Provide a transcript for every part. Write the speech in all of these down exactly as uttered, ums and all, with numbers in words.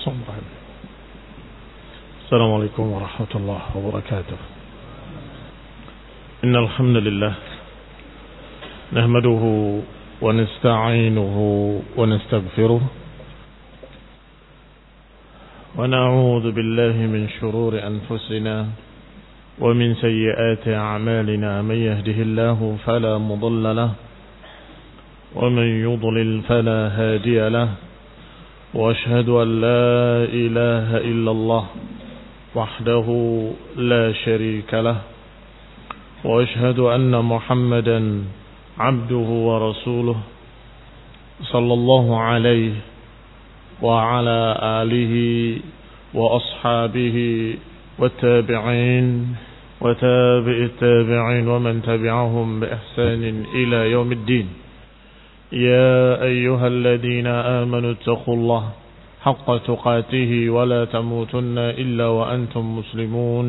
السلام عليكم ورحمة الله وبركاته. إن الحمد لله نحمده ونستعينه ونستغفره ونعوذ بالله من شرور أنفسنا ومن سيئات أعمالنا. من يهده الله فلا مضل له ومن يضلل فلا هادي له، وأشهد أن لا إله إلا الله وحده لا شريك له، وأشهد أن محمدا عبده ورسوله صلى الله عليه وعلى آله وأصحابه والتابعين وتابع التابعين ومن تبعهم بإحسان إلى يوم الدين. يا أيها الذين آمنوا اتقوا الله حق تقاته ولا تموتن إلا وأنتم مسلمون.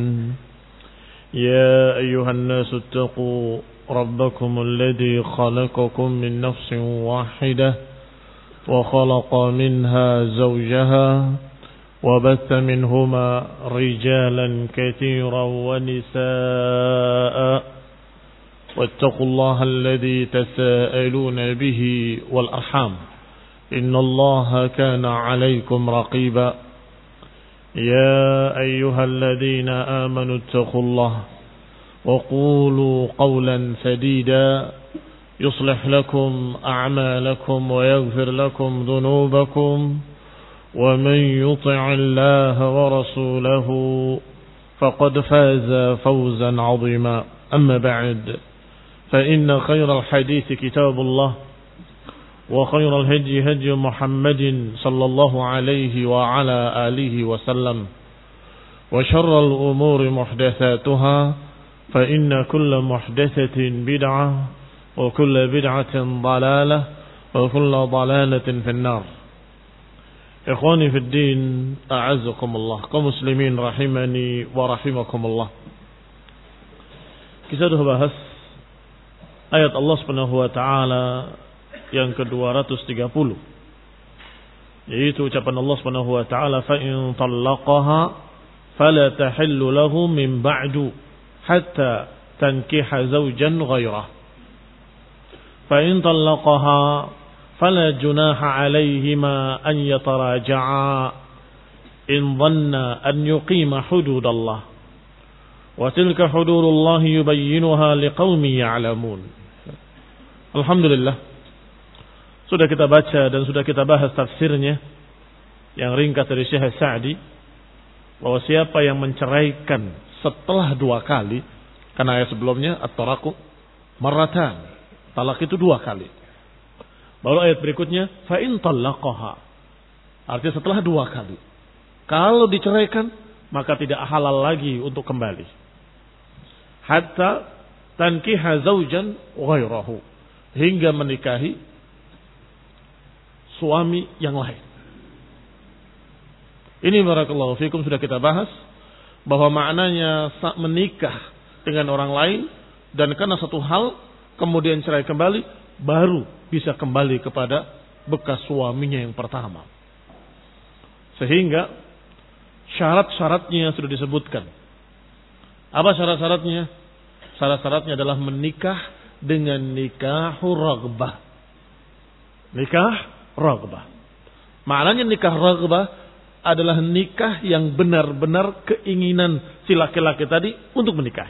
يا أيها الناس اتقوا ربكم الذي خلقكم من نفس واحدة وخلق منها زوجها وبث منهما رجالا كثيرا ونساء، واتقوا الله الذي تساءلون به والأرحام إن الله كان عليكم رقيبا. يا أيها الذين آمنوا اتقوا الله وقولوا قولا سديدا يصلح لكم أعمالكم ويغفر لكم ذنوبكم، ومن يطع الله ورسوله فقد فاز فوزا عظيما. أما بعد، فإن خير الحديث كتاب الله، وخير الهدي هدي محمد صلى الله عليه وعلى آله وسلم، وشر الأمور محدثاتها، فإن كل محدثة بدعة وكل بدعة ضلالة وكل ضلالة في النار. إخواني في الدين، أعزكم الله كمسلمين رحمني ورحمكم الله. Kita sudah bahas ayat Allah Subhanahu wa taala yang ke-dua ratus tiga puluh, yaitu ucapan Allah Subhanahu wa taala, fa in talaqaha fala tahillu lahu min ba'du hatta tankiha zawjan ghayrah. Fa in talaqaha fala junaha 'alayhima an yataraja'a in dhanna an yuqima hududallah. Wa tilka hududullah yubayyinuha liqaumin ya'lamun. Alhamdulillah, sudah kita baca dan sudah kita bahas tafsirnya yang ringkas dari Syekh Sa'di, bahwa siapa yang menceraikan setelah dua kali, karena ayat sebelumnya at-talaqu marratan, talak itu dua kali. Baru ayat berikutnya fa in talaqaha, artinya setelah dua kali. Kalau diceraikan maka tidak halal lagi untuk kembali. Hatta tankiha zawjan ghairahu, hingga menikahi suami yang lain. Ini barakallahu fikum sudah kita bahas bahwa maknanya menikah dengan orang lain dan karena satu hal kemudian cerai kembali, baru bisa kembali kepada bekas suaminya yang pertama. Sehingga syarat-syaratnya sudah disebutkan. Apa syarat-syaratnya? Syarat-syaratnya adalah menikah dengan nikahu raghbah. Nikah raghbah. Maknanya nikah raghbah adalah nikah yang benar-benar keinginan si laki-laki tadi untuk menikahi.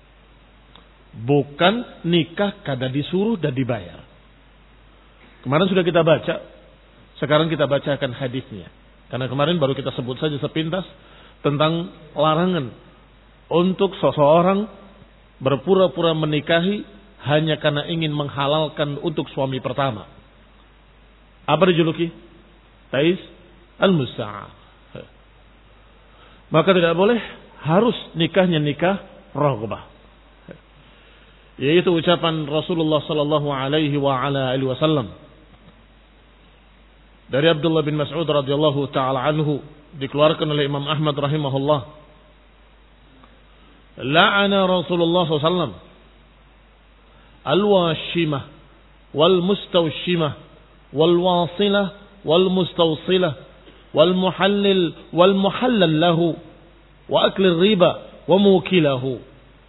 Bukan nikah kada disuruh dan dibayar. Kemarin sudah kita baca, sekarang kita bacakan hadisnya. Karena kemarin baru kita sebut saja sepintas tentang larangan untuk seseorang berpura-pura menikahi hanya karena ingin menghalalkan untuk suami pertama. Apa dijuluki? Tais al-musta'ah. Maka tidak boleh, harus nikahnya nikah raghbah. Yaitu ucapan Rasulullah sallallahu alaihi wa ala alihi wasallam dari Abdullah bin Mas'ud radhiyallahu taala anhu, dikeluarkan oleh Imam Ahmad rahimahullah. La'ana Rasulullah sallallahu alaihi wasallam al-washimah wal mustawshimah wal wasilah wal mustawsilah wal muhallil wal muhallal lahu wa akli riba wa mukilahu.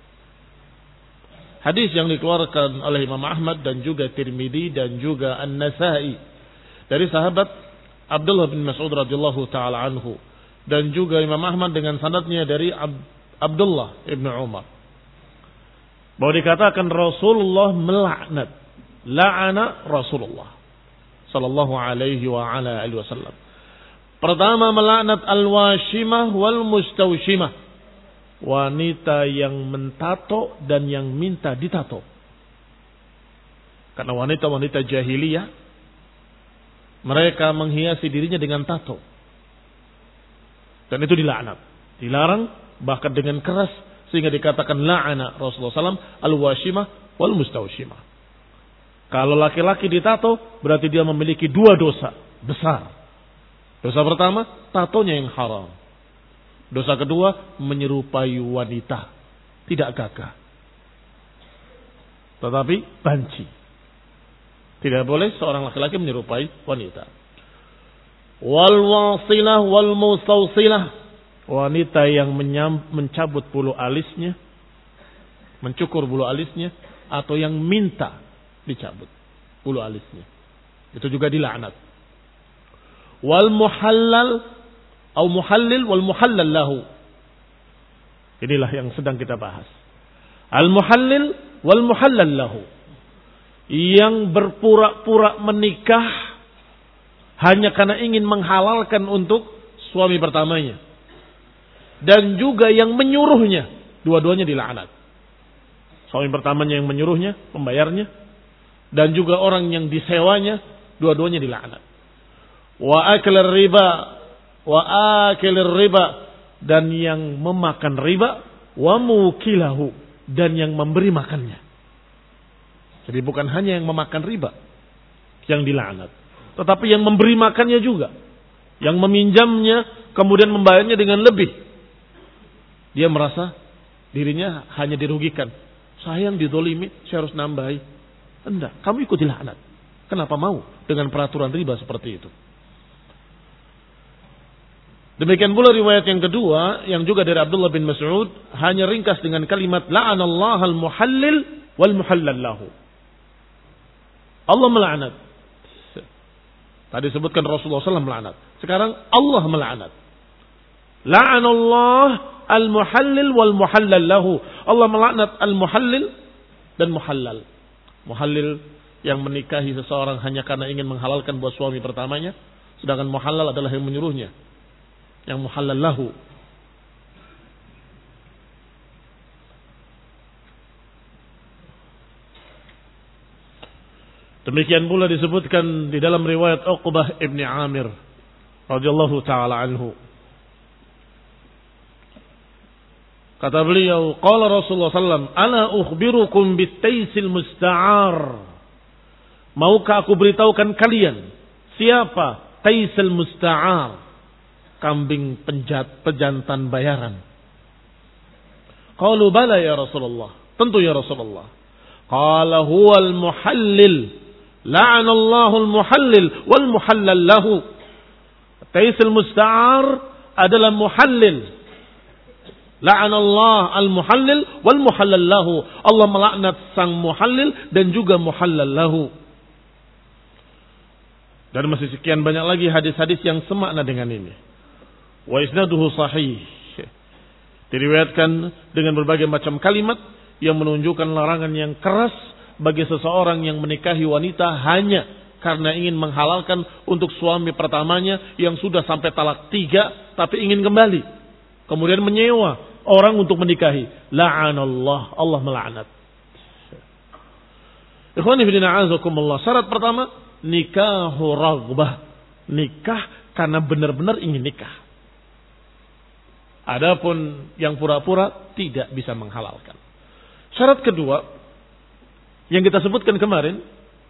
Hadis yang dikeluarkan oleh Imam Ahmad dan juga Tirmidzi dan juga An-Nasa'i dari sahabat Abdullah bin Mas'ud radhiyallahu taala anhu, dan juga Imam Ahmad dengan sanadnya dari Ab- Abdullah ibn Umar, bahwa dikatakan Rasulullah melaknat, la'ana Rasulullah sallallahu alaihi wa ala alihi wasallam. Pertama, melaknat al-washimah wal mustawshimah, wanita yang mentato dan yang minta ditato. Karena wanita-wanita jahiliyah, mereka menghiasi dirinya dengan tato. Dan itu dilaknat, dilarang bahkan dengan keras, sehingga dikatakan la'ana Rasulullah sallallahu alaihi wasallam al-washimah wal mustawshimah. Kalau laki-laki ditato, berarti dia memiliki dua dosa besar. Dosa pertama, tatonya yang haram. Dosa kedua, menyerupai wanita, tidak gagah, tetapi banci. Tidak boleh seorang laki-laki menyerupai wanita. Wal wasilah wal mustawsilah, wanita yang menyam, mencabut bulu alisnya, mencukur bulu alisnya, atau yang minta dicabut bulu alisnya, itu juga dilaknat. Wal muhallal atau muhallil wal muhallal lahu, inilah yang sedang kita bahas. Al muhallil wal muhallal lahu, yang berpura-pura menikah hanya karena ingin menghalalkan untuk suami pertamanya, dan juga yang menyuruhnya, dua-duanya dilaknat. Suami pertamanya yang menyuruhnya, membayarnya, dan juga orang yang disewanya, dua-duanya dilaknat. Wa aklir riba, wa akilir riba, dan yang memakan riba, wa mukilahu, dan yang memberi makannya. Jadi bukan hanya yang memakan riba yang dilaknat, tetapi yang memberi makannya juga, yang meminjamnya kemudian membayarnya dengan lebih. Dia merasa dirinya hanya dirugikan. Saya yang dizolimi, saya harus nambahi. Enggak, kamu ikut dilaknat. Kenapa mau dengan peraturan riba seperti itu? Demikian pula riwayat yang kedua, yang juga dari Abdullah bin Mas'ud, hanya ringkas dengan kalimat la'anallahu al-muhallil wal muhallal lahu. Allah melaknat. Tadi sebutkan Rasulullah sallallahu alaihi wasallam melaknat. Sekarang Allah melaknat. La'anallahu al-muhallil wal muhallal lahu. Allah melaknat al-muhallil dan muhallal. Muhallil yang menikahi seseorang hanya karena ingin menghalalkan buat suami pertamanya, sedangkan muhallal adalah yang menyuruhnya, yang muhallal lahu. Demikian pula disebutkan di dalam riwayat Uqbah ibn Amir radhiyallahu taala anhu. Kata beliau, qala Rasulullah sallallahu alaihi wasallam, "Ala ukhbirukum bit-taisil musta'ar." Maukah aku beritahukan kalian siapa taisil musta'ar? Kambing penjat, pejantan bayaran. Qalu bala ya Rasulullah. Tentu ya Rasulullah. Qala huwal muhallil. La'anallahu al-muhallil wal muhallal lahu. Taisil musta'ar adalah muhallil. La'anallah al-muhallil wal muhallal lahu. Allah melaknat sang muhallil dan juga muhallal lahu. Dan masih sekian banyak lagi hadis-hadis yang semakna dengan ini. Wa isnaduhu sahih. Diriwayatkan dengan berbagai macam kalimat yang menunjukkan larangan yang keras bagi seseorang yang menikahi wanita hanya karena ingin menghalalkan untuk suami pertamanya yang sudah sampai talak tiga tapi ingin kembali, kemudian menyewa orang untuk menikahi. La'anallah, Allah melaknat. Ikhwani fillah a'azakumullah. Syarat pertama, nikahu raghbah. Nikah karena benar-benar ingin nikah. Adapun yang pura-pura tidak bisa menghalalkan. Syarat kedua yang kita sebutkan kemarin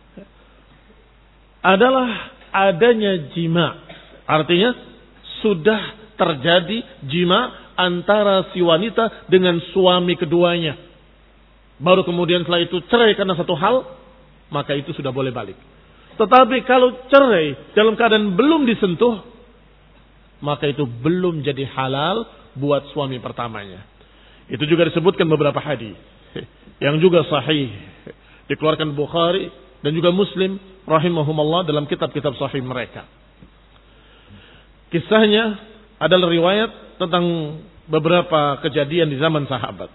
adalah adanya jima. Artinya sudah terjadi jima antara si wanita dengan suami keduanya. Baru kemudian setelah itu cerai karena satu hal, maka itu sudah boleh balik. Tetapi kalau cerai dalam keadaan belum disentuh, maka itu belum jadi halal buat suami pertamanya. Itu juga disebutkan beberapa hadis yang juga sahih, dikeluarkan Bukhari dan juga Muslim rahimahumullah dalam kitab-kitab sahih mereka. Kisahnya adalah riwayat tentang beberapa kejadian di zaman sahabat.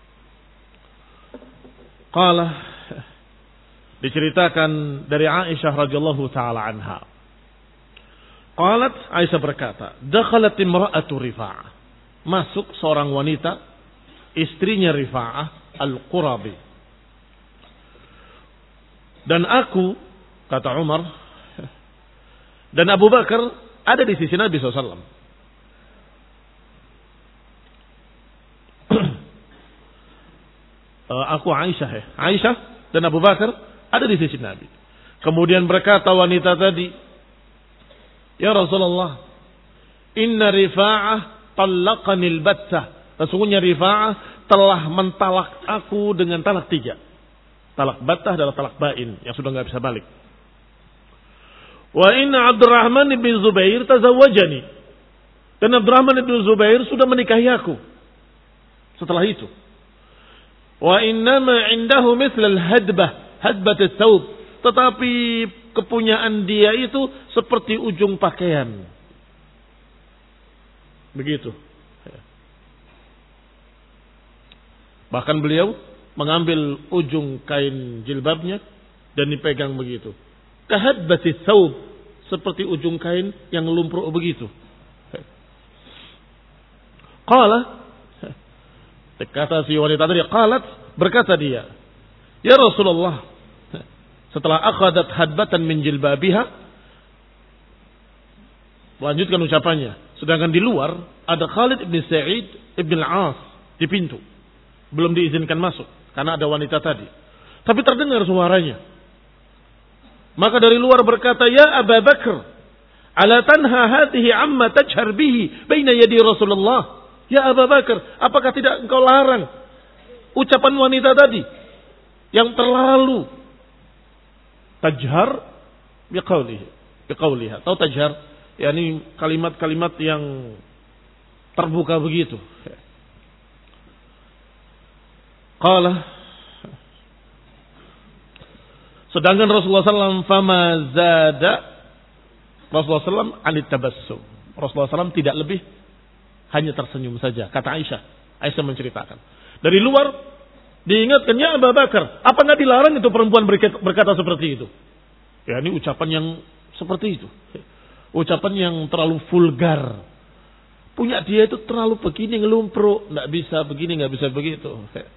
Qala, diceritakan dari Aisyah radhiyallahu taala anha. Qalat, Aisyah berkata, dakhalat imra'atu Rifa'ah. Masuk seorang wanita, istrinya Rifa'ah al-Qurabi. Dan aku, kata Umar, dan Abu Bakar ada di sisi Nabi shallallahu alaihi wasallam. Aku Aisyah ya. Aisyah dan Abu Bakar ada di sisi Nabi. Kemudian berkata wanita tadi, ya Rasulullah, inna Rifa'ah talaqanil battah. Sesungguhnya Rifa'ah telah mentalak aku dengan talak tiga. Talak battah adalah talak bain yang sudah nggak bisa balik. Wa inna Abdurrahman bin Zubair tazawwajani. Dan Abdurrahman bin Zubair sudah menikahi aku. Setelah itu, wa innama indahu mithl al-hadbah, hadbat ats-tsawb. Tetapi kepunyaan dia itu seperti ujung pakaian. Begitu. Bahkan beliau mengambil ujung kain jilbabnya dan dipegang begitu. Kahadbat ats-tsawb, seperti ujung kain yang lumpuh begitu. Qala, kata si wanita tadi, qalat, berkata dia, ya Rasulullah, setelah akhadat hadbatan min jilbabiha, lanjutkan ucapannya, sedangkan di luar ada Khalid ibn Sa'id ibn al-As di pintu, belum diizinkan masuk karena ada wanita tadi, tapi terdengar suaranya. Maka dari luar berkata, ya Abu Bakar, ala tanha hadhihi amma tajhar bihi baina yadi Rasulullah. Ya Abu Bakar, apakah tidak engkau larang ucapan wanita tadi yang terlalu tajhar biqaulihi, biqauliha. Tahu tajhar? yakni kalimat-kalimat yang terbuka begitu. Qala, sedangkan Rasulullah sallallahu alaihi wasallam fama zada, Rasulullah sallallahu alaihi wasallam anit tabassum. Rasulullah sallallahu alaihi wasallam tidak lebih, hanya tersenyum saja. Kata Aisyah, Aisyah menceritakan. Dari luar diingatkan, ya Abu Bakar, apa nggak dilarang itu perempuan berkata seperti itu? Ya, ini ucapan yang seperti itu. Ucapan yang terlalu vulgar. Punya dia itu terlalu begini, ngelumpruk, nggak bisa begini, nggak bisa begitu.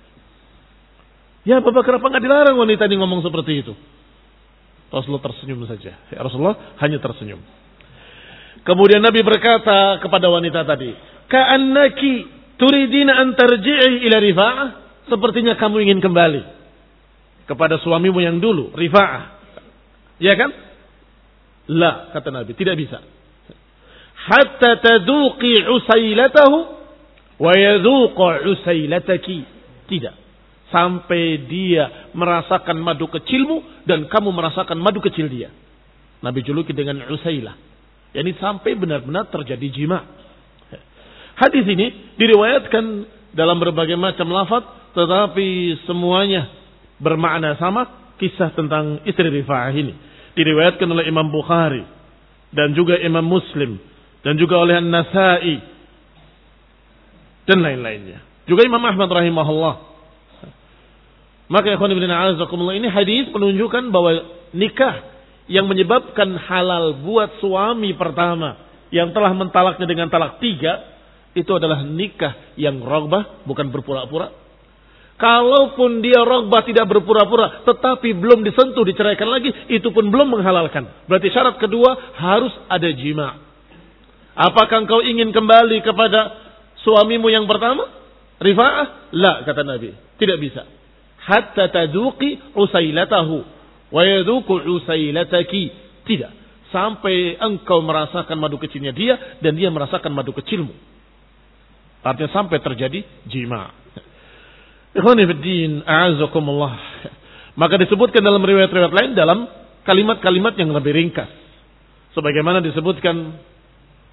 Ya Abu Bakar, apa nggak dilarang wanita ini ngomong seperti itu? Rasulullah tersenyum saja. Ya, Rasulullah hanya tersenyum. Kemudian Nabi berkata kepada wanita tadi, ka'annaki turidina an tarji'i ila Rifa'ah, sepertinya kamu ingin kembali kepada suamimu yang dulu, Rifa'ah. Ya kan? La, kata Nabi, tidak bisa. Hatta taduqi usailatahu wa yadhuqa usailataki. Tidak. Sampai dia merasakan madu kecilmu dan kamu merasakan madu kecil dia. Nabi juluki dengan usailah. Yani sampai benar-benar terjadi jima. Hadis ini diriwayatkan dalam berbagai macam lafaz, tetapi semuanya bermakna sama, kisah tentang istri Rifa'ah ini. Diriwayatkan oleh Imam Bukhari dan juga Imam Muslim dan juga oleh An-Nasa'i dan lain-lainnya. Juga Imam Ahmad rahimahullah. Maka ikhwan fillah a'azakumullah, ini hadis menunjukkan bahwa nikah yang menyebabkan halal buat suami pertama yang telah mentalaknya dengan talak tiga, itu adalah nikah yang rogbah, bukan berpura-pura. Kalaupun dia rogbah tidak berpura-pura, tetapi belum disentuh, diceraikan lagi, itu pun belum menghalalkan. Berarti syarat kedua harus ada jima. Apakah engkau ingin kembali kepada suamimu yang pertama, Rifa'ah? La, kata Nabi, tidak bisa. Hatta taduqi usailatahu wa yadhuqu usailataki. Tidak. Sampai engkau merasakan madu kecilnya dia dan dia merasakan madu kecilmu. Artinya sampai terjadi jima. Ikhwani fid din, a'azakumullah. Maka disebutkan dalam riwayat-riwayat lain dalam kalimat-kalimat yang lebih ringkas. Sebagaimana disebutkan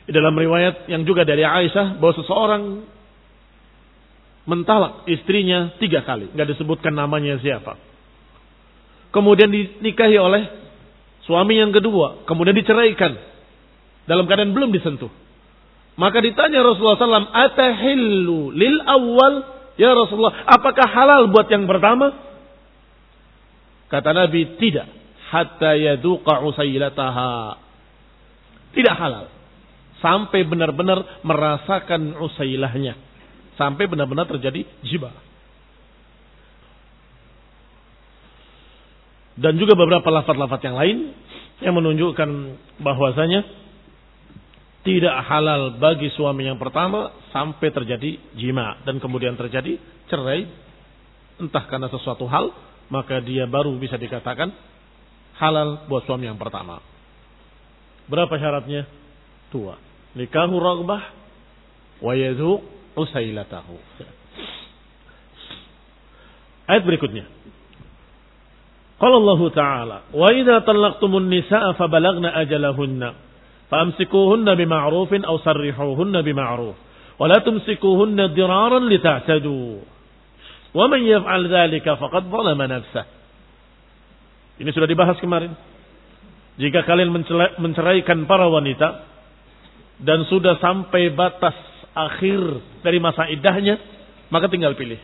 Di dalam riwayat yang juga dari Aisyah bahwa seseorang mentalak istrinya tiga kali, nggak disebutkan namanya siapa. Kemudian dinikahi oleh suami yang kedua, kemudian diceraikan dalam keadaan belum disentuh. Maka ditanya Rasulullah sallallahu alaihi wasallam, atahillu lil awal, ya Rasulullah, apakah halal buat yang pertama? Kata Nabi, tidak, hatta yaduqa usailataha. Tidak halal sampai benar-benar merasakan usailahnya, sampai benar-benar terjadi jima. Dan juga beberapa lafaz-lafaz yang lain yang menunjukkan bahwasanya tidak halal bagi suami yang pertama sampai terjadi jima dan kemudian terjadi cerai, entah karena sesuatu hal, maka dia baru bisa dikatakan halal buat suami yang pertama. Berapa syaratnya? Dua. Nikahu raghbah wa yadhu usailatahu. Ayat berikutnya. Qala Allah Ta'ala, "Wa idza talaqtumun nisaa fabalagna ajalahunna famsikuhunna bima'rufin aw sarrihuhunna bima'ruf wa la tumsikuhunna diraran lita'tadu. Wa man yaf'al dzalika faqad zalama nafsah." Ini sudah dibahas kemarin. Jika kalian menceraikan para wanita dan sudah sampai batas akhir dari masa iddahnya, maka tinggal pilih.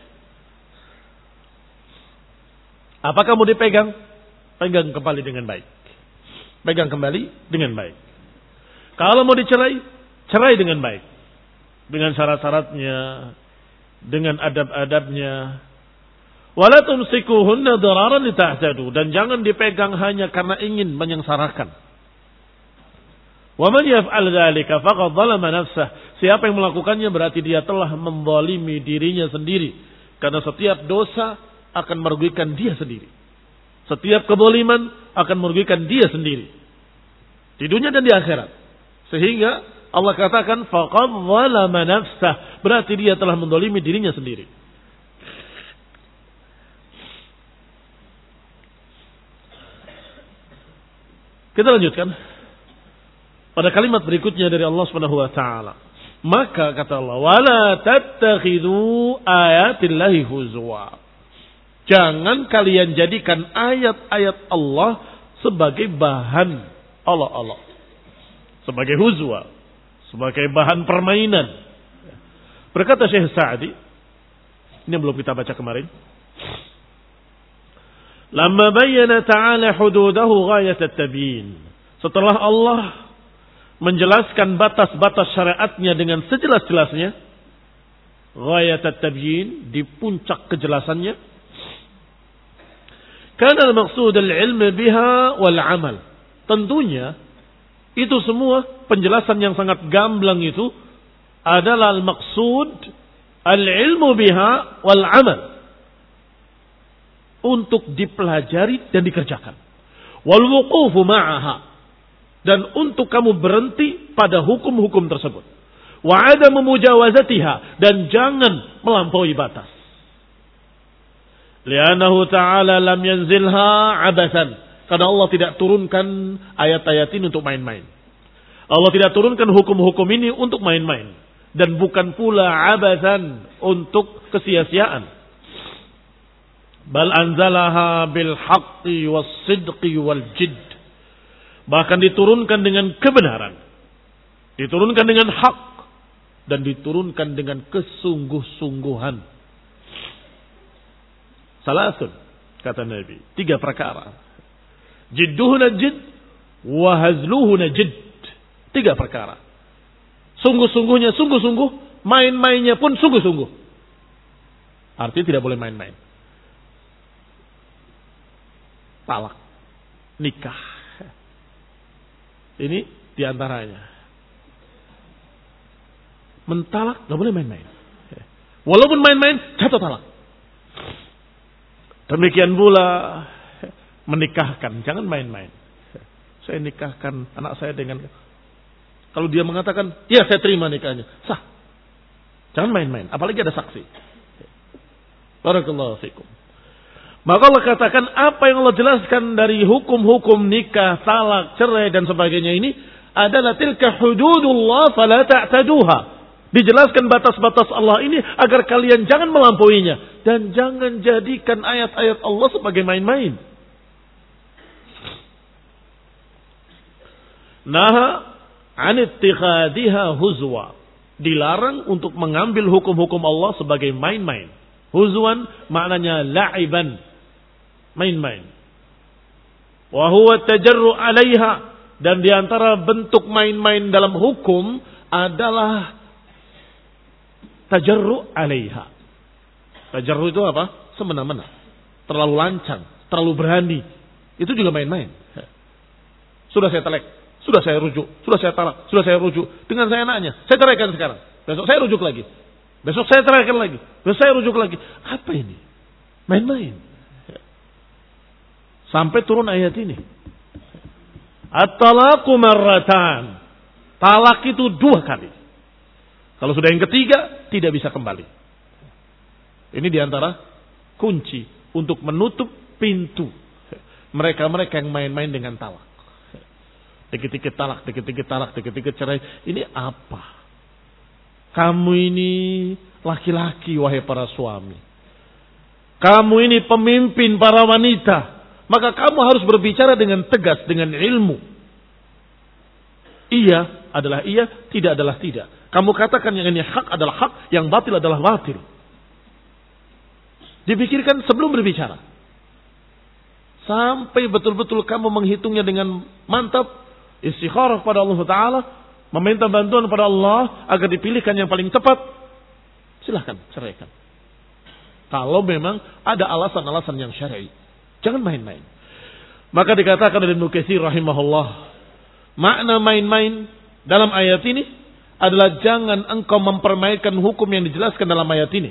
Apakah mau dipegang? Pegang kembali dengan baik. Pegang kembali dengan baik. Kalau mau dicerai, cerai dengan baik. Dengan syarat-syaratnya, dengan adab-adabnya. Wala tumsikuhunna dararan lita'tadu, dan jangan dipegang hanya karena ingin menyengsarakan. Wa man yaf'al dzalika faqad zalama nafsah. Siapa yang melakukannya berarti dia telah menzalimi dirinya sendiri. Karena setiap dosa akan merugikan dia sendiri. Setiap kezaliman akan merugikan dia sendiri. Di dunia dan di akhirat. Sehingga Allah katakan faqad zalama nafsah, berarti dia telah menzalimi dirinya sendiri. Kita lanjutkan pada kalimat berikutnya dari Allah Subhanahu wa taala. Maka kata Allah, "Wala tattakhidhu ayatillahi huzwa." Jangan kalian jadikan ayat-ayat Allah sebagai bahan Allah-Allah. Sebagai huzwa, sebagai bahan permainan. Berkata Syekh Sa'di, ini yang belum kita baca kemarin. Lamma bayyana ta'ala hududahu ghayat at-tabyin. Setelah Allah menjelaskan batas-batas syariatnya dengan sejelas-jelasnya, ghayat at-tabyin, di puncak kejelasannya, kana al-maqsud al-ilm biha wal amal. Tentunya itu semua penjelasan yang sangat gamblang itu adalah al-maqsud al-ilmu biha wal amal, untuk dipelajari dan dikerjakan, wal wuqufu ma'aha, dan untuk kamu berhenti pada hukum-hukum tersebut. Wa adamu mujawazatiha, dan jangan melampaui batas. Li'annahu ta'ala lam yanzilha abathan, karena Allah tidak turunkan ayat-ayat ini untuk main-main. Allah tidak turunkan hukum-hukum ini untuk main-main, dan bukan pula abathan, untuk kesia-siaan. Bal anzalaha bil haqqi was sidqi wal jidd. Bahkan diturunkan dengan kebenaran, diturunkan dengan hak, dan diturunkan dengan kesungguh-sungguhan. Salasun, kata Nabi, tiga perkara. Jidduhuna jidd wa hazluhuna jidd. Tiga perkara. Sungguh-sungguhnya sungguh-sungguh, main-mainnya pun sungguh-sungguh. Artinya tidak boleh main-main. Talak, nikah, ini diantaranya. Mentalak nggak boleh main-main. Walaupun main-main, jatuh talak. Demikian pula menikahkan, jangan main-main. Saya nikahkan anak saya dengan, kalau dia mengatakan, ya saya terima nikahnya, sah. Jangan main-main, apalagi ada saksi. Barakallahu fikum. Maka Allah katakan apa yang Allah jelaskan dari hukum-hukum nikah, talak, cerai dan sebagainya ini adalah tilka hududullah fala ta'taduha. Dijelaskan batas-batas Allah ini agar kalian jangan melampauinya dan jangan jadikan ayat-ayat Allah sebagai main-main. Naha an ittikhadiha huzwa. Dilarang untuk mengambil hukum-hukum Allah sebagai main-main. Huzwan maknanya la'iban, main-main. Wa huwa tajarru 'alaiha, dan diantara bentuk main-main dalam hukum adalah tajarru 'alaiha. Tajarru itu apa? Semena-mena, terlalu lancang, terlalu berani. Itu juga main-main. Sudah saya telek, sudah saya rujuk, sudah saya talak, sudah saya rujuk. Dengan saya anaknya, saya ceraikan sekarang. Besok saya rujuk lagi. Besok saya ceraikan lagi. Besok saya rujuk lagi. Apa ini? Main-main. Sampai turun ayat ini. At-talaqu marratan. Talak itu dua kali. Kalau sudah yang ketiga, tidak bisa kembali. Ini diantara kunci untuk menutup pintu mereka-mereka yang main-main dengan talak. Dikit-dikit talak, dikit-dikit talak, dikit-dikit cerai. Ini apa? Kamu ini laki-laki, wahai para suami. Kamu ini pemimpin para wanita. Maka kamu harus berbicara dengan tegas, dengan ilmu. Iya adalah iya, tidak adalah tidak. Kamu katakan yang ini hak adalah hak, yang batil adalah batil. Dipikirkan sebelum berbicara. Sampai betul-betul kamu menghitungnya dengan mantap, istikharah kepada Allah Ta'ala, meminta bantuan kepada Allah agar dipilihkan yang paling tepat. Silahkan ceraikan. Kalau memang ada alasan-alasan yang syar'i. Jangan main-main. Maka dikatakan oleh Ibnu Katsir rahimahullah, makna main-main dalam ayat ini adalah jangan engkau mempermainkan hukum yang dijelaskan dalam ayat ini.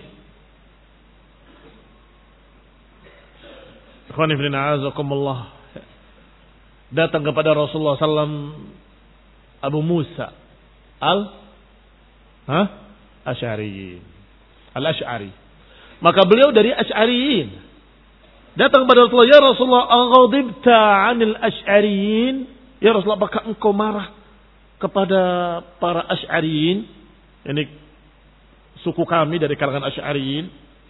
Datang kepada Rasulullah sallallahu alaihi wasallam Abu Musa al ha? Asy'ari. Al-Asy'ari. Maka beliau dari Asy'ariyin. Datang kepada Rasulullah, ya Rasulullah, aghadibta 'anil Asy'ariyin? Ya Rasulullah, apakah engkau marah kepada para Asy'ariyin? Ini suku kami dari kalangan Asy'ariyin.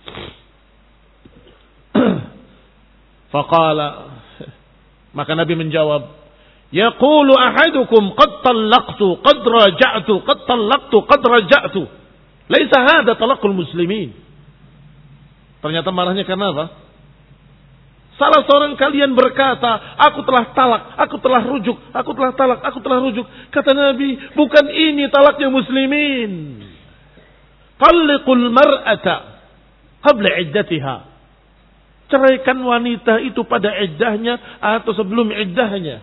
Faqala, maka Nabi menjawab, yaqulu ahadukum qad talaqtu qad raja'tu qad talaqtu qad raja'tu. Laisa hadha talaqul muslimin. Ternyata marahnya karena apa? Salah seorang kalian berkata, aku telah talak, aku telah rujuk, aku telah talak, aku telah rujuk. Kata Nabi, bukan ini talaknya muslimin. Talliqul mar'ata qabla iddatiha. Ceraikan wanita itu pada iddahnya atau sebelum iddahnya.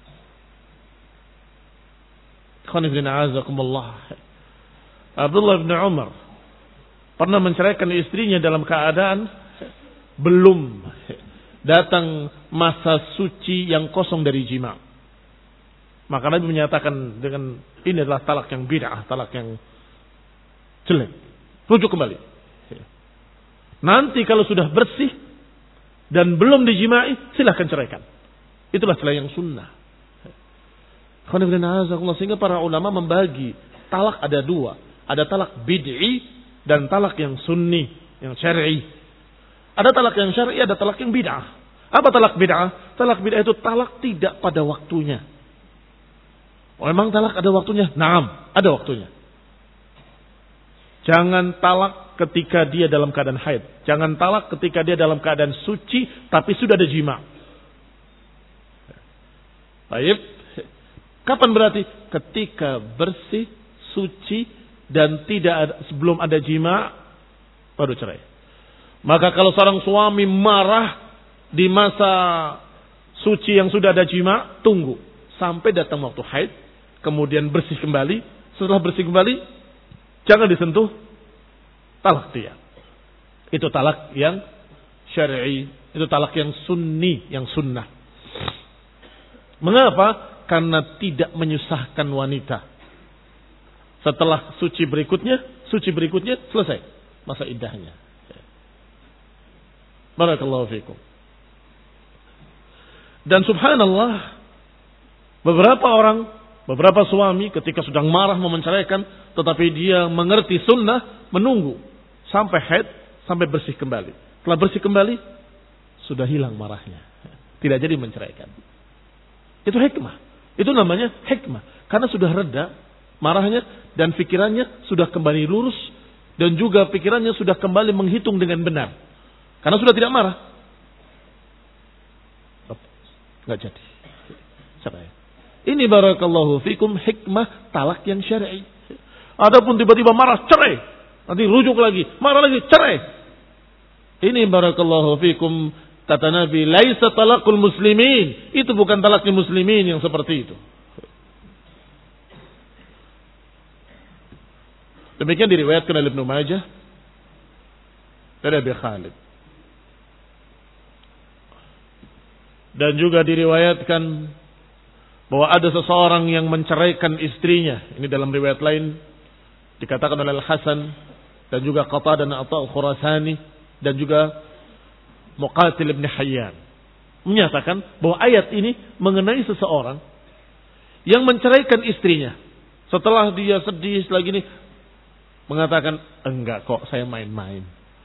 Abdullah bin Umar pernah menceraikan istrinya dalam keadaan belum datang masa suci yang kosong dari jima. Maka Nabi menyatakan dengan ini adalah talak yang bid'ah, talak yang jelek. Rujuk kembali. Nanti kalau sudah bersih dan belum dijimai, silahkan ceraikan. Itulah cerai yang sunnah. Sehingga para ulama membagi talak ada dua. Ada talak bid'i dan talak yang sunni, yang syar'i. Ada talak yang syar'i, ada talak yang bid'ah. Apa talak bid'ah? Talak bid'ah itu talak tidak pada waktunya. Oh, memang talak ada waktunya? Naam, ada waktunya. Jangan talak ketika dia dalam keadaan haid. Jangan talak ketika dia dalam keadaan suci tapi sudah ada jima. Baik. Kapan berarti? Ketika bersih, suci dan tidak ada, sebelum ada jima baru cerai. Maka kalau seorang suami marah di masa suci yang sudah ada jima, tunggu sampai datang waktu haid, kemudian bersih kembali. Setelah bersih kembali, jangan disentuh, talak dia. Itu talak yang syar'i, itu talak yang sunni, yang sunnah. Mengapa? Karena tidak menyusahkan wanita. Setelah suci berikutnya, suci berikutnya selesai masa iddahnya. Barakallahu fikum. Dan subhanallah, beberapa orang Beberapa suami ketika sudah marah mau menceraikan, tetapi dia mengerti sunnah, menunggu sampai haid, sampai bersih kembali. Setelah bersih kembali, sudah hilang marahnya. Tidak jadi menceraikan. Itu hikmah. Itu namanya hikmah. Karena sudah reda marahnya dan pikirannya sudah kembali lurus dan juga pikirannya sudah kembali menghitung dengan benar. Karena sudah tidak marah. Enggak jadi. Cerai. Ini barakallahu fikum hikmah talak yang syar'i. Adapun tiba-tiba marah, cerai. Nanti rujuk lagi, marah lagi, cerai. Ini barakallahu fikum kata Nabi, laisa talaqul muslimin. Itu bukan talaknya muslimin yang seperti itu. Demikian diriwayatkan oleh Ibnu Majah dari Abi Khalid. Dan juga diriwayatkan bahwa ada seseorang yang menceraikan istrinya. Ini dalam riwayat lain dikatakan oleh Al-Hasan dan juga Qatadah dan Atha al-Khurasani dan juga Muqatil ibn Hayyan menyatakan bahwa ayat ini mengenai seseorang yang menceraikan istrinya. Setelah dia sedih lagi nih mengatakan, enggak kok, saya main-main.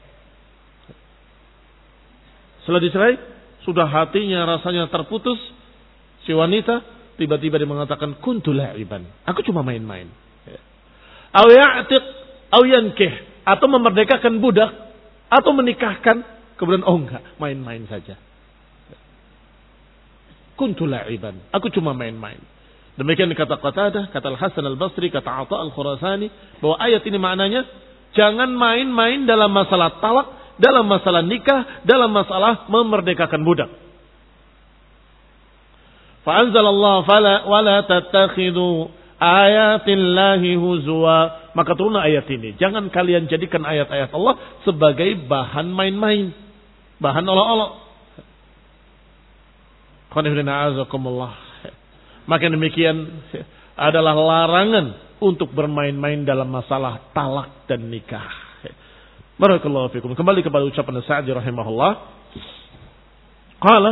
Setelah dicerai, sudah hatinya rasanya terputus, si wanita tiba-tiba dia mengatakan, kuntu la'iban, aku cuma main-main. Aw ya'tiq aw yankih, atau memerdekakan budak atau menikahkan, kemudian oh enggak, main-main saja. Kuntu la'iban, aku cuma main-main. Demikian kata Qatadah, kata Al-Hasan Al-Basri, kata Atha Al-Khurasani, bahwa ayat ini maknanya jangan main-main dalam masalah talak, dalam masalah nikah, dalam masalah memerdekakan budak. Fa anzalallahu fala wala tattakhidhu ayatillahi huzwa. Maka turun ayat ini, jangan kalian jadikan ayat-ayat Allah sebagai bahan main-main, bahan olok-olok. Qanifina azakumullah. Maka demikian adalah larangan untuk bermain-main dalam masalah talak dan nikah. Barakallahu fikum. Kembali kepada ucapan Sa'di rahimahullah. Qala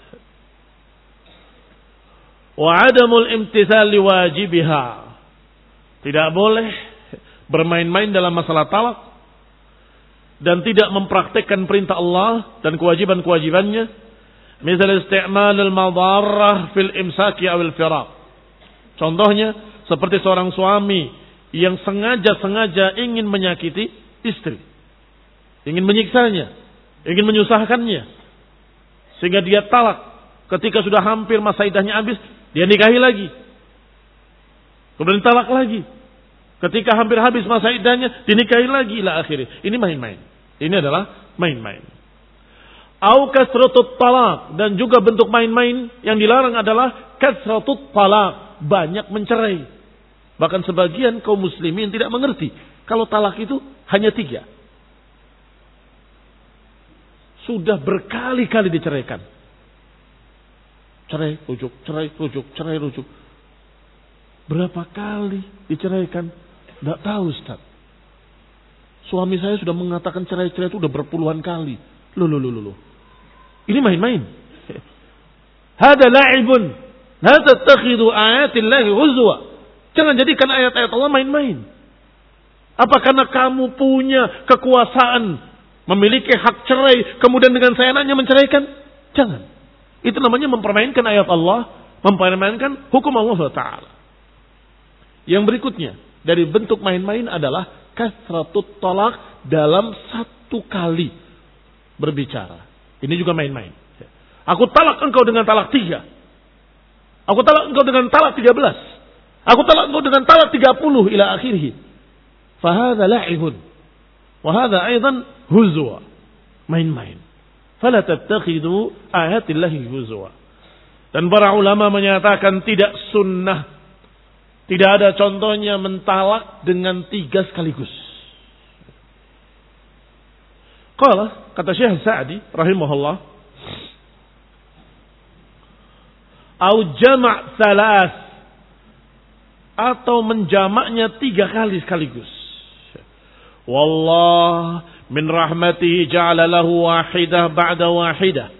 wa 'adamul imtithal liwajibiha. Tidak boleh bermain-main dalam masalah talak dan tidak mempraktekkan perintah Allah dan kewajiban-kewajibannya. Misal isti'mal al-madarrah fil imsaki awil firaq. Contohnya seperti seorang suami yang sengaja-sengaja ingin menyakiti istri, ingin menyiksanya, ingin menyusahkannya, sehingga dia talak. Ketika sudah hampir masa iddahnya habis, dia nikahi lagi, kemudian talak lagi. Ketika hampir habis masa iddahnya, dinikahi lagi ila akhirnya. Ini main-main. Ini adalah main-main. Au kasratut talaq, dan juga bentuk main-main yang dilarang adalah kasratut talaq, banyak mencerai. Bahkan sebagian kaum muslimin tidak mengerti kalau talak itu hanya tiga. Sudah berkali-kali diceraikan. Cerai, rujuk, cerai, rujuk, cerai, rujuk. Berapa kali diceraikan? Tidak tahu, Ustaz. Suami saya sudah mengatakan cerai-cerai itu sudah berpuluhan kali. Loh, loh, loh, loh. Ini main-main. Hada la'ibun. La tattakhidhu ayatillahi huzwa. Jangan jadikan ayat-ayat Allah main-main. Apa karena kamu punya kekuasaan memiliki hak cerai, kemudian dengan seenaknya menceraikan? Jangan. Itu namanya mempermainkan ayat Allah, mempermainkan hukum Allah Ta'ala. Yang berikutnya dari bentuk main-main adalah kasratut talaq, dalam satu kali berbicara. Ini juga main-main. Aku talak engkau dengan talak tiga. Aku talak engkau dengan talak tiga belas. Aku talak engkau dengan talak tiga puluh ila akhirih. Fahadha la'ibun. Wahadha aydan huzwa. Main-main. Fala tattakhidhu ayatillahi huzwa. Dan para ulama menyatakan tidak sunnah. Tidak ada contohnya mentalak dengan tiga sekaligus. Qala, kata Syekh Sa'di rahimahullah, au jama' salas, atau menjamaknya tiga kali sekaligus. Wallah min rahmatihi ja'ala lahu wahidah ba'da wahidah.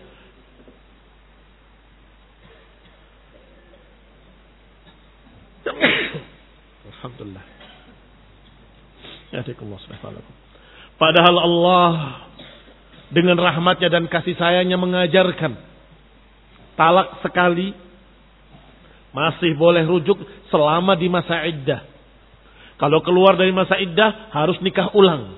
Alhamdulillah. Yahdikumullah subhanahu. Padahal Allah dengan rahmatnya dan kasih sayangnya mengajarkan talak sekali masih boleh rujuk selama di masa iddah. Kalau keluar dari masa iddah harus nikah ulang.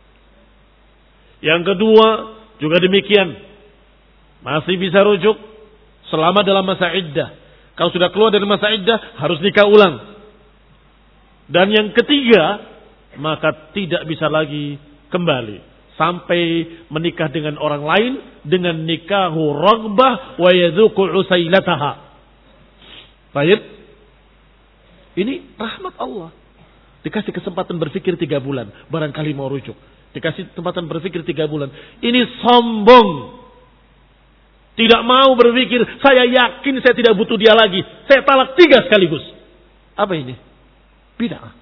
Yang kedua juga demikian. Masih bisa rujuk selama dalam masa iddah. Kalau sudah keluar dari masa iddah harus nikah ulang. Dan yang ketiga, maka tidak bisa lagi kembali sampai menikah dengan orang lain dengan nikahu raghbah wa yadhuqu usailataha. Baik. Ini rahmat Allah. Dikasih kesempatan berpikir tiga bulan, barangkali mau rujuk. Dikasih kesempatan berpikir tiga bulan. Ini sombong. Tidak mau berpikir, saya yakin saya tidak butuh dia lagi. Saya talak tiga sekaligus. Apa ini? Bid'ah.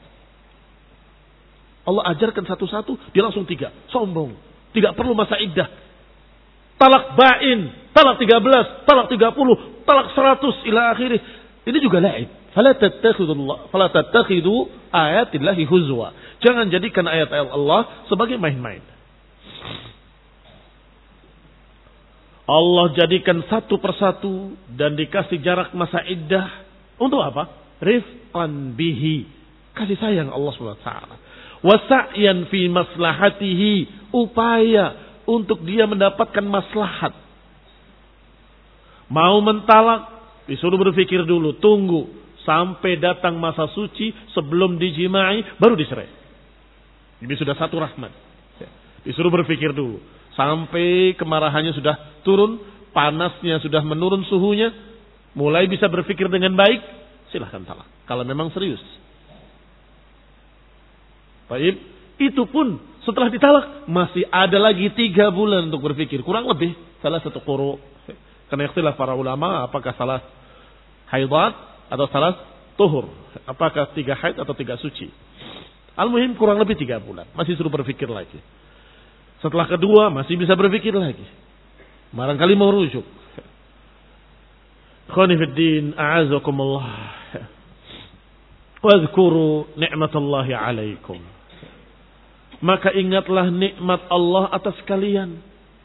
Allah ajarkan satu-satu, dia langsung tiga. Sombong. Tidak perlu masa iddah. Talak ba'in, talak tiga belas, talak tiga puluh, talak seratus, ila akhirih. Ini juga la'ib. Fala tattakhidullah, fala tattakhidu ayatillahi huzwa. Jangan jadikan ayat-ayat Allah sebagai main-main. Allah jadikan satu persatu dan dikasih jarak masa iddah. Untuk apa? Rifqan bihi. Kasih sayang Allah subhanahu wa taala. Wasa'yan fi maslahatihi, upaya untuk dia mendapatkan maslahat. Mau mentalak, disuruh berpikir dulu, tunggu sampai datang masa suci sebelum dijimai baru dicerai. Ini sudah satu rahmat. Disuruh berpikir dulu sampai kemarahannya sudah turun, panasnya sudah menurun suhunya, mulai bisa berpikir dengan baik, silahkan talak. Kalau memang serius. Baik, itu pun setelah ditalak masih ada lagi tiga bulan untuk berpikir, kurang lebih salah satu quru. Karena ikhtilaf para ulama, apakah salah haidat atau salah tuhur, apakah tiga haid atau tiga suci. Al-muhim kurang lebih tiga bulan, masih suruh berpikir lagi. Setelah kedua masih bisa berpikir lagi, barangkali mau rujuk. Ikhwani fid din, a'azakumullah. Wadhkuru ni'matallahi 'alaikum. Maka ingatlah nikmat Allah atas kalian.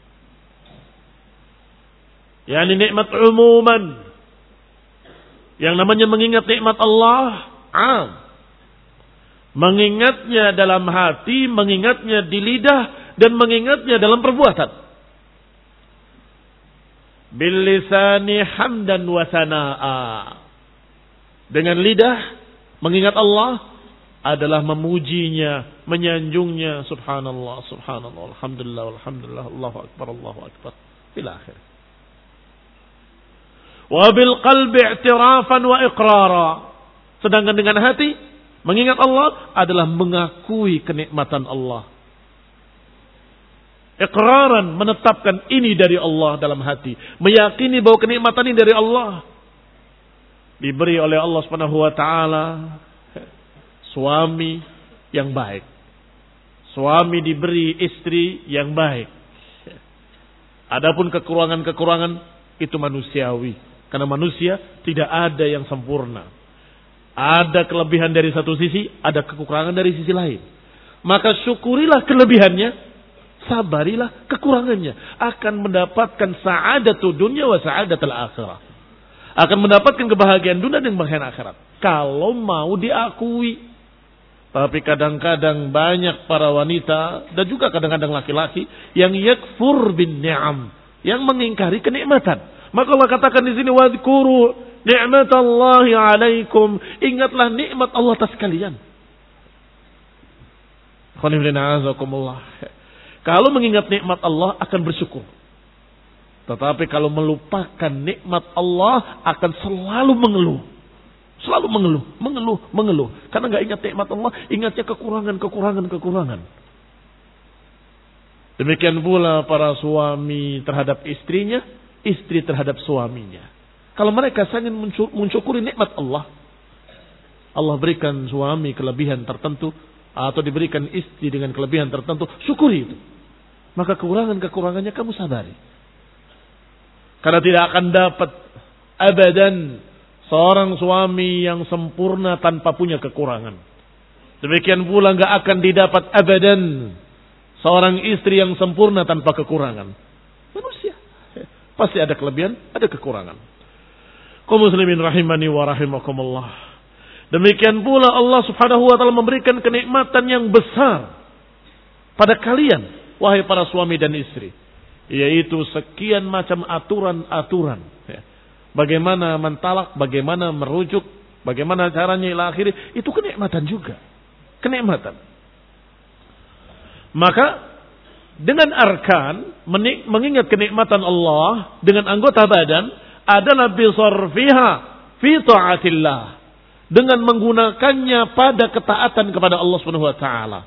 Yani nikmat umuman. Yang namanya mengingat nikmat Allah, am. Mengingatnya dalam hati, mengingatnya di lidah, dan mengingatnya dalam perbuatan. Bil lisani hamdan wa sanaa. Dengan lidah mengingat Allah adalah memujinya, menyanjungnya, subhanallah, subhanallah, alhamdulillah, alhamdulillah, Allahu akbar, Allahu akbar, ila akhir. Wa bil qalbi i'tirafan wa iqrara. Sedangkan dengan hati mengingat Allah adalah mengakui kenikmatan Allah. Iqraran, menetapkan ini dari Allah dalam hati, meyakini bahwa kenikmatan ini dari Allah. Diberi oleh Allah Subhanahu wa taala suami yang baik. Suami diberi istri yang baik. Adapun kekurangan-kekurangan itu manusiawi. Karena manusia tidak ada yang sempurna. Ada kelebihan dari satu sisi, ada kekurangan dari sisi lain. Maka syukurilah kelebihannya, sabarilah kekurangannya. Akan mendapatkan sa'adatul dunya wa sa'adatul akhirah. Akan mendapatkan kebahagiaan dunia dan kebahagiaan akhirat. Kalau mau diakui. Tapi kadang-kadang banyak para wanita dan juga kadang-kadang laki-laki yang yakfur bin ni'am, yang mengingkari kenikmatan. Maka Allah katakan di sini wadhkuru ni'matallahi 'alaikum, ingatlah nikmat Allah atas kalian. Kalau mengingat nikmat Allah akan bersyukur. Tetapi kalau melupakan nikmat Allah akan selalu mengeluh. Selalu mengeluh, mengeluh, mengeluh. Karena nggak ingat nikmat Allah, ingatnya kekurangan, kekurangan, kekurangan. Demikian pula para suami terhadap istrinya, istri terhadap suaminya. Kalau mereka sangat mensyukuri nikmat Allah, Allah berikan suami kelebihan tertentu, atau diberikan istri dengan kelebihan tertentu, syukuri itu. Maka kekurangan-kekurangannya kamu sadari. Karena tidak akan dapat abadan seorang suami yang sempurna tanpa punya kekurangan. Demikian pula enggak akan didapat abadan seorang istri yang sempurna tanpa kekurangan. Manusia pasti ada kelebihan, ada kekurangan. Kaum muslimin rahimani wa rahimakumullah. Demikian pula Allah Subhanahu wa taala memberikan kenikmatan yang besar pada kalian, wahai para suami dan istri, yaitu sekian macam aturan-aturan. Bagaimana mentalak, bagaimana merujuk, bagaimana caranya ila akhir, itu kenikmatan juga. Kenikmatan. Maka dengan arkan mengingat kenikmatan Allah dengan anggota badan adalah bisarfiha fi taatillah, dengan menggunakannya pada ketaatan kepada Allah Subhanahu wa taala.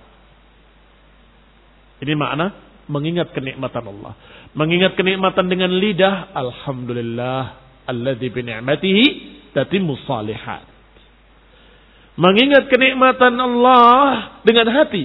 Ini makna mengingat kenikmatan Allah. Mengingat kenikmatan dengan lidah, alhamdulillah alladzi bi ni'matihi tatimmus shalihat. Mengingat kenikmatan Allah dengan hati.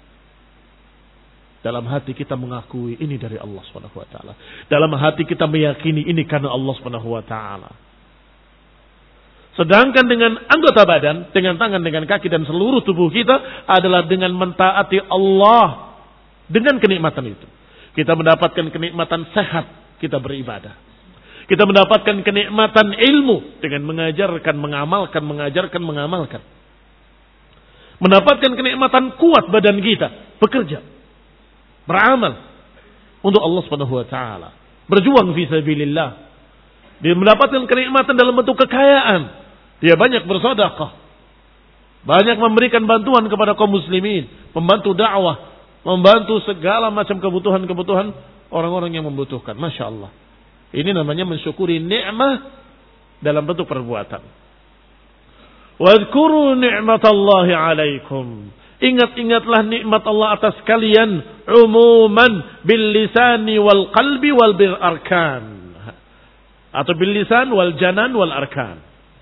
Dalam hati kita mengakui ini dari Allah Subhanahu wa taala. Dalam hati kita meyakini ini karena Allah Subhanahu wa taala. Sedangkan dengan anggota badan, dengan tangan, dengan kaki dan seluruh tubuh kita adalah dengan mentaati Allah dengan kenikmatan itu. Kita mendapatkan kenikmatan sehat, kita beribadah. Kita mendapatkan kenikmatan ilmu dengan mengajarkan, mengamalkan, mengajarkan, mengamalkan. Mendapatkan kenikmatan kuat badan kita, bekerja, beramal untuk Allah Subhanahu wa taala, berjuang fi sabilillah. Dia mendapatkan kenikmatan dalam bentuk kekayaan. Dia banyak bersedekah, banyak memberikan bantuan kepada kaum muslimin, membantu dakwah, membantu segala macam kebutuhan-kebutuhan orang-orang yang membutuhkan. Masya Allah. Ini namanya mensyukuri nikmah dalam bentuk perbuatan. Wadhkuru ni'matallahi alaikum. Ingat-ingatlah nikmat Allah atas kalian umuman bil lisani wal qalbi wal bil arkan. Atau bil lisan wal janan wal arkan.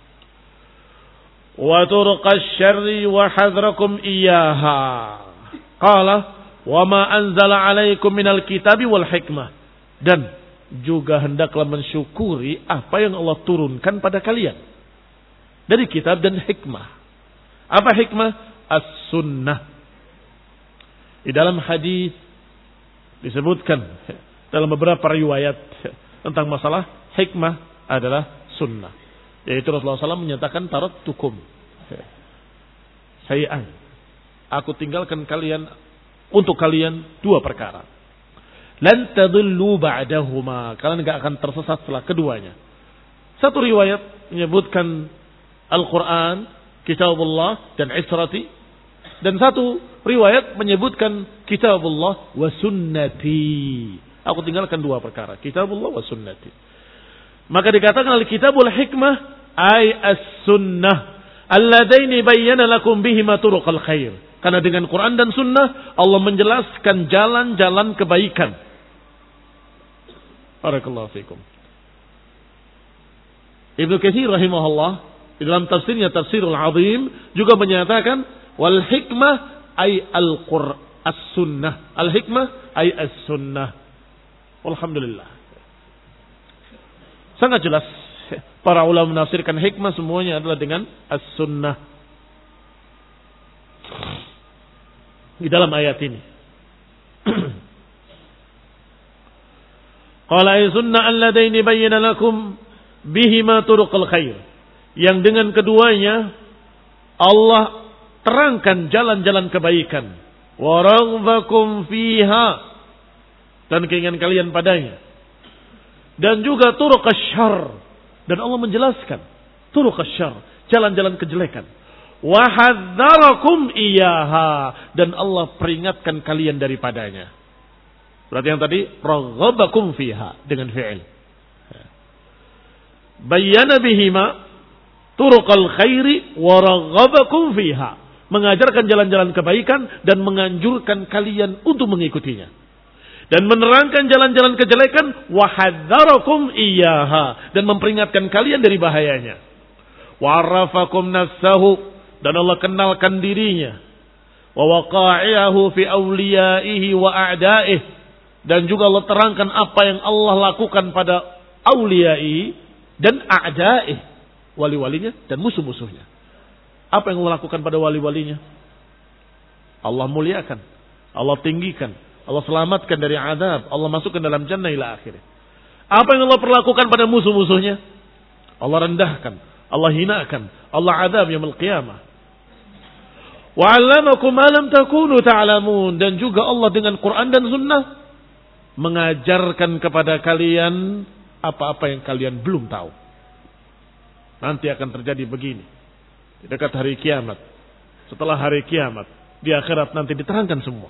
Wa turqash syarri wa hadrakum iyyaha. Qala wa ma anzala alaikum minal kitabi wal hikmah. Dan juga hendaklah mensyukuri apa yang Allah turunkan pada kalian dari kitab dan hikmah. Apa hikmah? As-sunnah. Di dalam hadis disebutkan dalam beberapa riwayat tentang masalah hikmah adalah sunnah. Yaitu Rasulullah shallallahu alaihi wasallam menyatakan taraktukum syai'an. Aku tinggalkan kalian untuk kalian dua perkara. Lan tadillu ba'dahuma. Kalian enggak akan tersesat setelah keduanya. Satu riwayat menyebutkan Al-Quran, Kitabullah dan Israti. Dan satu riwayat menyebutkan Kitabullah wa sunnati. Aku tinggalkan dua perkara, Kitabullah wa sunnati. Maka dikatakan Al-Kitabul Hikmah ay as-sunnah alladaini bayyana lakum bihima turuqal khair. Karena dengan Quran dan sunnah Allah menjelaskan jalan-jalan kebaikan. Barakallahu fikum. Ibnu Katsir rahimahullah di dalam tafsirnya Tafsirul Azim juga menyatakan wal hikmah ay al-Qur'an as-sunnah. Al hikmah ay as-sunnah. Alhamdulillah. Sangat jelas para ulama menafsirkan hikmah semuanya adalah dengan as-sunnah. Di dalam ayat ini. Qala ay sunnah alladaini bayyana lakum bihima turuqal khair. Yang dengan keduanya Allah terangkan jalan-jalan kebaikan. Wa raghbakum fiha, dan keinginan kalian padanya. Dan juga turuqash syarr, dan Allah menjelaskan turuqash syarr, jalan-jalan kejelekan. Wa hadzarakum iyyaha, dan Allah peringatkan kalian daripadanya. Berarti yang tadi raghabakum fiha dengan fi'il. Bayyana bihima turuqal khairi wa raghabakum fiha, mengajarkan jalan-jalan kebaikan dan menganjurkan kalian untuk mengikutinya. Dan menerangkan jalan-jalan kejelekan wa hadzarakum iyyaha, dan memperingatkan kalian dari bahayanya. Wa arafakum nafsahu, dan Allah kenalkan dirinya. Wa waqa'ihi fi awliyaihi wa a'da'ihi, dan juga Allah terangkan apa yang Allah lakukan pada awliyaihi dan a'da'ihi, wali-walinya dan musuh-musuhnya. Apa yang Allah lakukan pada wali-walinya? Allah muliakan, Allah tinggikan, Allah selamatkan dari azab, Allah masukkan dalam jannah ila akhirnya. Apa yang Allah perlakukan pada musuh-musuhnya? Allah rendahkan, Allah hinakan, Allah azab yaumil qiyamah. Wa 'allamakum ma lam takunu ta'lamun, dan juga Allah dengan Quran dan Sunnah mengajarkan kepada kalian apa-apa yang kalian belum tahu. Nanti akan terjadi begini di dekat hari kiamat. Setelah hari kiamat, di akhirat nanti diterangkan semua.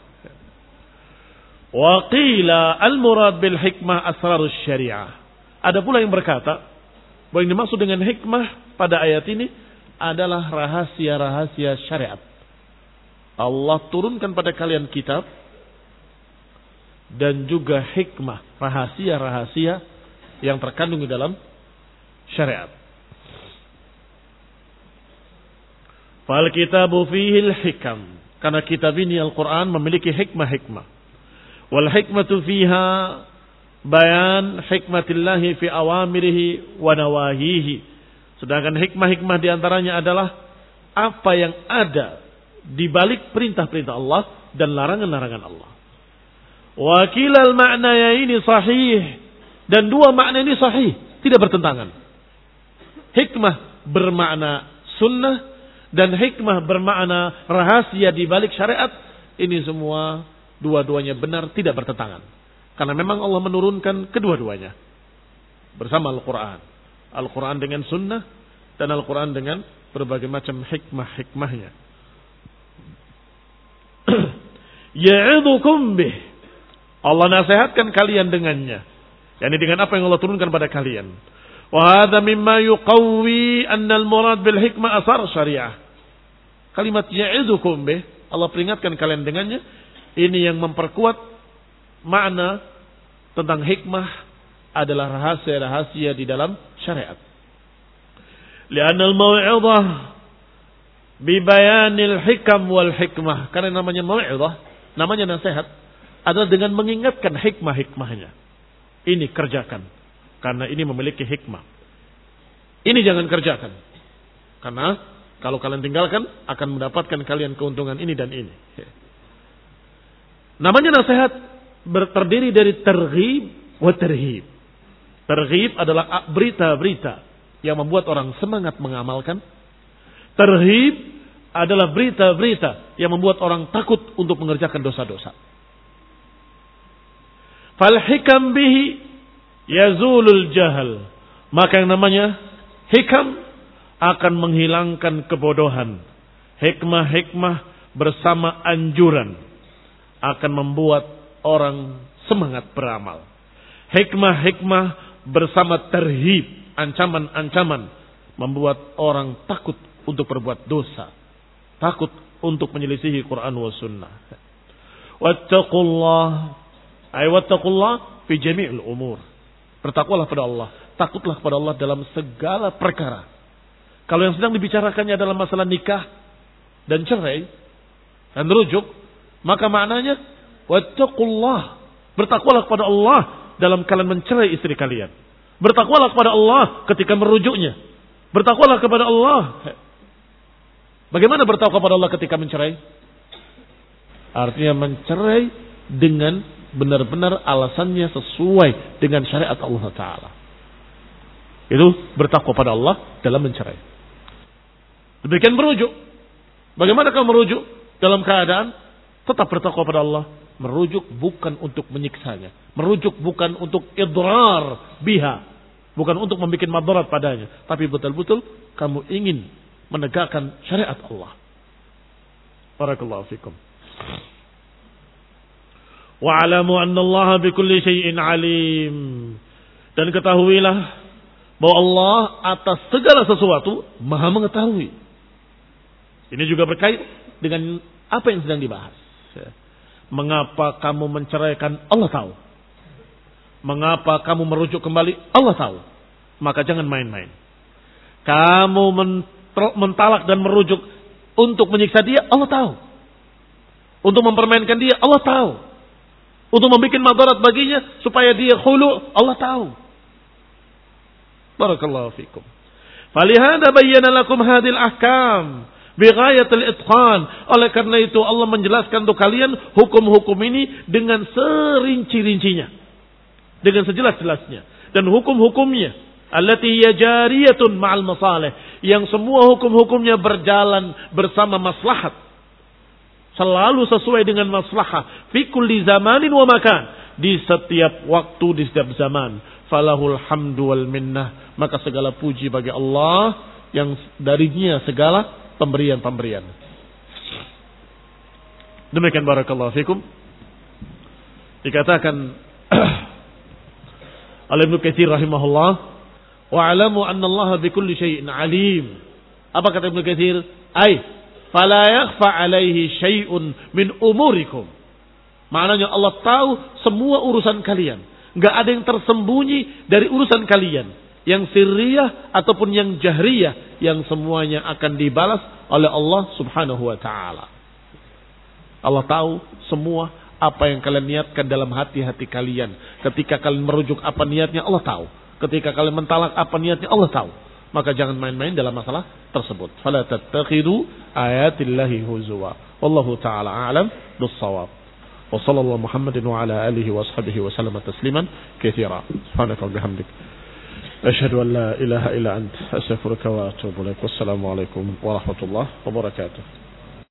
Wa qila al-murad bil hikmah asrarus syariah. Ada pula yang berkata bahwa yang dimaksud dengan hikmah pada ayat ini adalah rahasia-rahasia syariat. Allah turunkan pada kalian kitab dan juga hikmah, rahasia-rahasia yang terkandung di dalam syariat. Fal kitabu fihil hikam, karena kitab ini Al-Quran memiliki hikmah-hikmah. Wal hikmatu fiha bayan hikmatillahi fi awamirihi wa nawahihi. Sedangkan hikmah-hikmah diantaranya adalah apa yang ada di balik perintah-perintah Allah dan larangan-larangan Allah. Wa kilal ma'naya ini sahih, dan dua makna ini sahih, tidak bertentangan. Hikmah bermakna sunnah dan hikmah bermakna rahasia di balik syariat, ini semua dua-duanya benar, tidak bertentangan. Karena memang Allah menurunkan kedua-duanya bersama Al-Quran. Al-Quran dengan sunnah dan Al-Quran dengan berbagai macam hikmah-hikmahnya. Ya'idhukum bih, Allah nasihatkan kalian dengannya, yakni dengan apa yang Allah turunkan pada kalian. Wa hadza mimma yuqawwi anna al-murad bil hikmah asar syariah. Kalimat ya'idhukum bih, Allah peringatkan kalian dengannya, ini yang memperkuat makna tentang hikmah adalah rahasia-rahasia di dalam syariat. Li'anna al-mau'izah bi bayanil hikam wal hikmah. Karena namanya mau'izah, namanya nasihat, adalah dengan mengingatkan hikmah-hikmahnya. Ini kerjakan, karena ini memiliki hikmah. Ini jangan kerjakan, karena kalau kalian tinggalkan akan mendapatkan kalian keuntungan ini dan ini. Namanya nasihat terdiri dari terghib wa terhib. Terghib adalah berita-berita yang membuat orang semangat mengamalkan. Terhib adalah berita-berita yang membuat orang takut untuk mengerjakan dosa-dosa. Fal hikam bihi yazulul jahal. Maka yang namanya hikam akan menghilangkan kebodohan. Hikmah-hikmah bersama anjuran akan membuat orang semangat beramal. Hikmah-hikmah bersama terhib, ancaman-ancaman, membuat orang takut untuk berbuat dosa, takut untuk menyelisihi Quran wa sunnah. Wattaqullah, ay wattaqullah fi jami'il umur. Bertakwalah pada Allah, takutlah kepada Allah dalam segala perkara. Kalau yang sedang dibicarakannya adalah masalah nikah dan cerai dan rujuk, maka maknanya wattaqullah, bertakwalah kepada Allah dalam kalian mencerai istri kalian. Bertakwalah kepada Allah ketika merujuknya. Bertakwalah kepada Allah. Bagaimana bertakwa kepada Allah ketika mencerai? Artinya mencerai dengan benar-benar alasannya sesuai dengan syariat Allah Ta'ala. Itu bertakwa pada Allah dalam mencerai. Demikian merujuk. Bagaimana kamu merujuk? Dalam keadaan tetap bertakwa pada Allah. Merujuk bukan untuk menyiksanya. Merujuk bukan untuk idrar biha. Bukan untuk membuat madarat padanya. Tapi betul-betul kamu ingin menegakkan syariat Allah. Barakallahu fikum. Wa'alamu anna Allah bikulli syai'in alim. Dan ketahuilah bahwa Allah atas segala sesuatu maha mengetahui. Ini juga berkait dengan apa yang sedang dibahas. Mengapa kamu menceraikan, Allah tahu. Mengapa kamu merujuk kembali, Allah tahu. Maka jangan main-main. Kamu mentalak dan merujuk untuk menyiksa dia, Allah tahu. Untuk mempermainkan dia, Allah tahu. Untuk membuat madarat baginya supaya dia khulu, Allah tahu. Barakallahu fikum. Falihada bayyana lakum hadil ahkam. Bighayatil itqan. Oleh karena itu Allah menjelaskan untuk kalian hukum-hukum ini dengan serinci-rincinya. Dengan sejelas-jelasnya. Dan hukum-hukumnya. Allati yajariyatun ma'al masalih. Yang semua hukum-hukumnya berjalan bersama maslahat. Selalu sesuai dengan maslahah. Fi kulli zamanin wa makan. Di setiap waktu, di setiap zaman. Falahul hamdu wal minnah. Maka segala puji bagi Allah. Yang darinya segala pemberian-pemberian. Demikian barakallahu fikum. Dikatakan oleh Ibnu Katsir rahimahullah, wa'lamu anna Allah bikulli syai'in alim. Apa kata Ibnu Katsir? Ai fala yakhfa alaihi syai'un min umurikum. Maknanya Allah tahu semua urusan kalian. Enggak ada yang tersembunyi dari urusan kalian. Yang sirriyah ataupun yang jahriyah, yang semuanya akan dibalas oleh Allah subhanahu wa ta'ala. Allah tahu semua apa yang kalian niatkan dalam hati-hati kalian. Ketika kalian merujuk apa niatnya, Allah tahu. Ketika kalian mentalak apa niatnya, Allah tahu. Maka jangan main-main dalam masalah tersebut. Fala tattakhidu ayatillahi huzwa. Wallahu ta'ala a'lam bis-shawab. Wa sallallahu Muhammadin wa ala alihi wa ashabihi wa sallama tasliman katsira. Subhanaka wa bihamdik. أشهد أن لا إله إلا أنت أستغفرك وأتوب إليك والسلام عليكم ورحمة الله وبركاته.